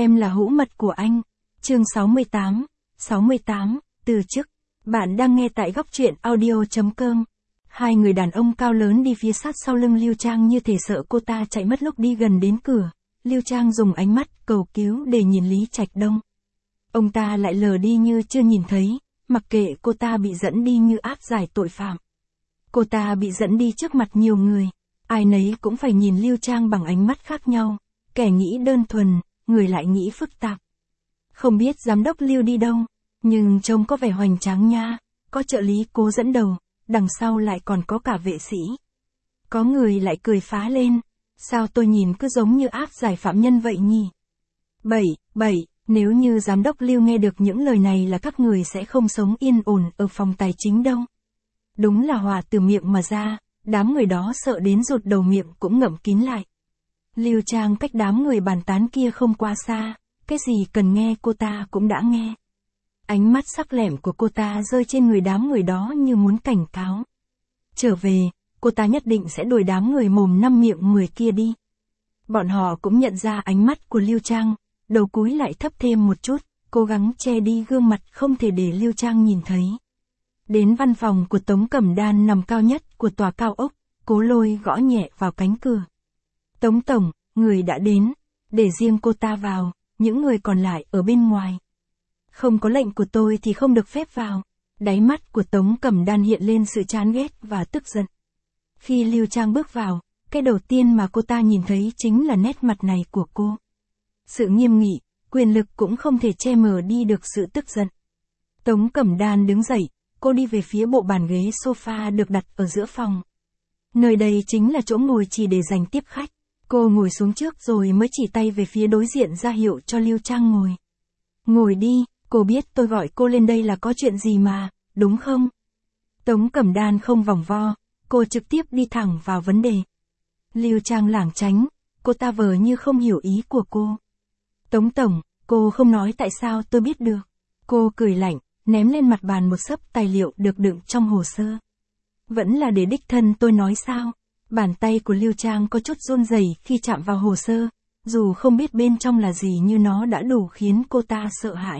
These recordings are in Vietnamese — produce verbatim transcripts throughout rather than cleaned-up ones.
Em là hữu mật của anh. Chương sáu mươi tám. sáu mươi tám. Từ chức. Bạn đang nghe tại góc truyện audio chấm com. Hai người đàn ông cao lớn đi phía sát sau lưng Lưu Trang như thể sợ cô ta chạy mất. Lúc đi gần đến cửa, Lưu Trang dùng ánh mắt cầu cứu để nhìn Lý Trạch Đông. Ông ta lại lờ đi như chưa nhìn thấy, mặc kệ cô ta bị dẫn đi như áp giải tội phạm. Cô ta bị dẫn đi trước mặt nhiều người, ai nấy cũng phải nhìn Lưu Trang bằng ánh mắt khác nhau, kẻ nghĩ đơn thuần, người lại nghĩ phức tạp. Không biết giám đốc Lưu đi đâu, nhưng trông có vẻ hoành tráng nha, có trợ lý Cố dẫn đầu, đằng sau lại còn có cả vệ sĩ. Có người lại cười phá lên, sao tôi nhìn cứ giống như áp giải phạm nhân vậy nhỉ? Bảy, bảy, nếu như giám đốc Lưu nghe được những lời này là các người sẽ không sống yên ổn ở phòng tài chính đâu. Đúng là hòa từ miệng mà ra, đám người đó sợ đến rụt đầu miệng cũng ngậm kín lại. Lưu Trang cách đám người bàn tán kia không quá xa, cái gì cần nghe cô ta cũng đã nghe. Ánh mắt sắc lẻm của cô ta rơi trên người đám người đó như muốn cảnh cáo. Trở về, cô ta nhất định sẽ đuổi đám người mồm năm miệng mười kia đi. Bọn họ cũng nhận ra ánh mắt của Lưu Trang, đầu cúi lại thấp thêm một chút, cố gắng che đi gương mặt không thể để Lưu Trang nhìn thấy. Đến văn phòng của Tống Cẩm Đan nằm cao nhất của tòa cao ốc, Cố Lôi gõ nhẹ vào cánh cửa. Tống tổng, người đã đến, để riêng cô ta vào, những người còn lại ở bên ngoài. Không có lệnh của tôi thì không được phép vào. Đáy mắt của Tống Cẩm Đan hiện lên sự chán ghét và tức giận. Khi Lưu Trang bước vào, cái đầu tiên mà cô ta nhìn thấy chính là nét mặt này của cô. Sự nghiêm nghị, quyền lực cũng không thể che mờ đi được sự tức giận. Tống Cẩm Đan đứng dậy, cô đi về phía bộ bàn ghế sofa được đặt ở giữa phòng. Nơi đây chính là chỗ ngồi chỉ để dành tiếp khách. Cô ngồi xuống trước rồi mới chỉ tay về phía đối diện ra hiệu cho Lưu Trang ngồi. Ngồi đi, cô biết tôi gọi cô lên đây là có chuyện gì mà, đúng không? Tống Cẩm Đan không vòng vo, cô trực tiếp đi thẳng vào vấn đề. Lưu Trang lảng tránh, cô ta vờ như không hiểu ý của cô. Tống tổng, cô không nói tại sao tôi biết được. Cô cười lạnh, ném lên mặt bàn một xấp tài liệu được đựng trong hồ sơ. Vẫn là để đích thân tôi nói sao? Bàn tay của Lưu Trang có chút run rẩy khi chạm vào hồ sơ, dù không biết bên trong là gì nhưng nó đã đủ khiến cô ta sợ hãi.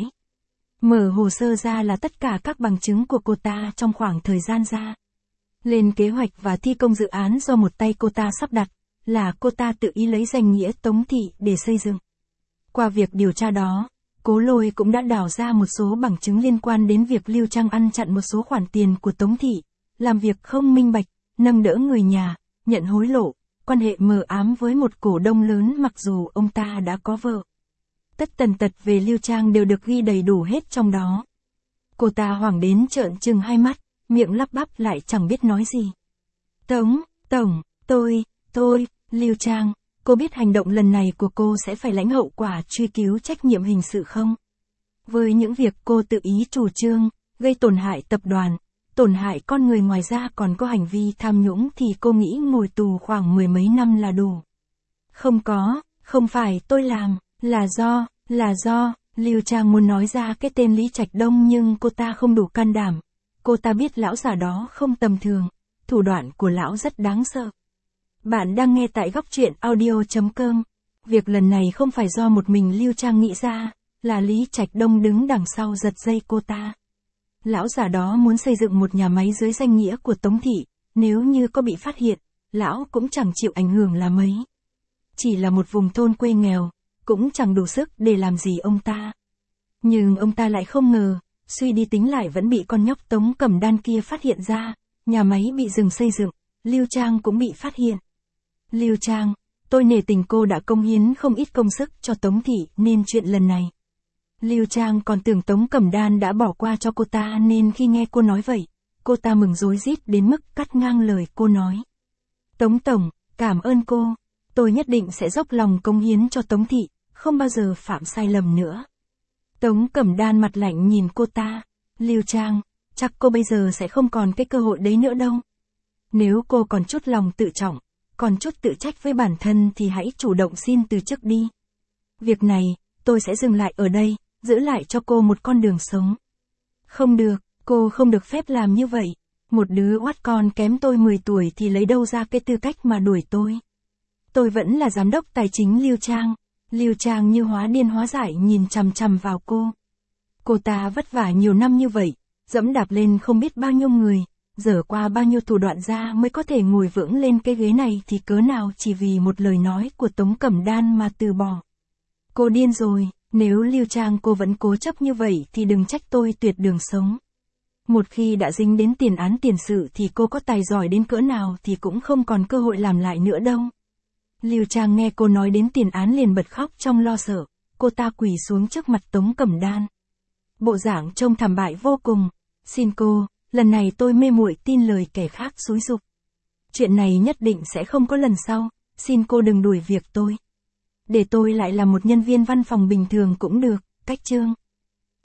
Mở hồ sơ ra là tất cả các bằng chứng của cô ta trong khoảng thời gian ra. Lên kế hoạch và thi công dự án do một tay cô ta sắp đặt, là cô ta tự ý lấy danh nghĩa Tống Thị để xây dựng. Qua việc điều tra đó, Cố Lôi cũng đã đào ra một số bằng chứng liên quan đến việc Lưu Trang ăn chặn một số khoản tiền của Tống Thị, làm việc không minh bạch, nâng đỡ người nhà, nhận hối lộ, quan hệ mờ ám với một cổ đông lớn mặc dù ông ta đã có vợ. Tất tần tật về Lưu Trang đều được ghi đầy đủ hết trong đó. Cô ta hoảng đến trợn trừng hai mắt, miệng lắp bắp lại chẳng biết nói gì. Tống, tổng, tôi, tôi, Lưu Trang, cô biết hành động lần này của cô sẽ phải lãnh hậu quả truy cứu trách nhiệm hình sự không? Với những việc cô tự ý chủ trương, gây tổn hại tập đoàn, tổn hại con người ngoài ra còn có hành vi tham nhũng thì cô nghĩ ngồi tù khoảng mười mấy năm là đủ. Không có, không phải tôi làm, là do, là do, Lưu Trang muốn nói ra cái tên Lý Trạch Đông nhưng cô ta không đủ can đảm. Cô ta biết lão già đó không tầm thường, thủ đoạn của lão rất đáng sợ. Bạn đang nghe tại góc truyện audio chấm com. Việc lần này không phải do một mình Lưu Trang nghĩ ra, là Lý Trạch Đông đứng đằng sau giật dây cô ta. Lão già đó muốn xây dựng một nhà máy dưới danh nghĩa của Tống Thị, nếu như có bị phát hiện, lão cũng chẳng chịu ảnh hưởng là mấy. Chỉ là một vùng thôn quê nghèo, cũng chẳng đủ sức để làm gì ông ta. Nhưng ông ta lại không ngờ, suy đi tính lại vẫn bị con nhóc Tống Cẩm Đan kia phát hiện ra, nhà máy bị dừng xây dựng, Lưu Trang cũng bị phát hiện. Lưu Trang, tôi nể tình cô đã công hiến không ít công sức cho Tống Thị nên chuyện lần này. Lưu Trang còn tưởng Tống Cẩm Đan đã bỏ qua cho cô ta nên khi nghe cô nói vậy, cô ta mừng rối rít đến mức cắt ngang lời cô nói. Tống tổng, cảm ơn cô, tôi nhất định sẽ dốc lòng công hiến cho Tống Thị, không bao giờ phạm sai lầm nữa. Tống Cẩm Đan mặt lạnh nhìn cô ta. Lưu Trang, chắc cô bây giờ sẽ không còn cái cơ hội đấy nữa đâu. Nếu cô còn chút lòng tự trọng, còn chút tự trách với bản thân thì hãy chủ động xin từ chức đi. Việc này, tôi sẽ dừng lại ở đây, giữ lại cho cô một con đường sống. Không được, cô không được phép làm như vậy. Một đứa oát con kém tôi mười tuổi thì lấy đâu ra cái tư cách mà đuổi tôi. Tôi vẫn là giám đốc tài chính Lưu Trang, Lưu Trang như hóa điên hóa dại nhìn chằm chằm vào cô. Cô ta vất vả nhiều năm như vậy, dẫm đạp lên không biết bao nhiêu người, dở qua bao nhiêu thủ đoạn ra mới có thể ngồi vững lên cái ghế này thì cớ nào chỉ vì một lời nói của Tống Cẩm Đan mà từ bỏ. Cô điên rồi, nếu Lưu Trang cô vẫn cố chấp như vậy thì đừng trách tôi tuyệt đường sống. Một khi đã dính đến tiền án tiền sự thì cô có tài giỏi đến cỡ nào thì cũng không còn cơ hội làm lại nữa đâu. Lưu Trang nghe cô nói đến tiền án liền bật khóc trong lo sợ, cô ta quỳ xuống trước mặt Tống Cẩm Đan. Bộ dạng trông thảm bại vô cùng, xin cô, lần này tôi mê muội tin lời kẻ khác xúi giục. Chuyện này nhất định sẽ không có lần sau, xin cô đừng đuổi việc tôi. Để tôi lại là một nhân viên văn phòng bình thường cũng được, cách chương.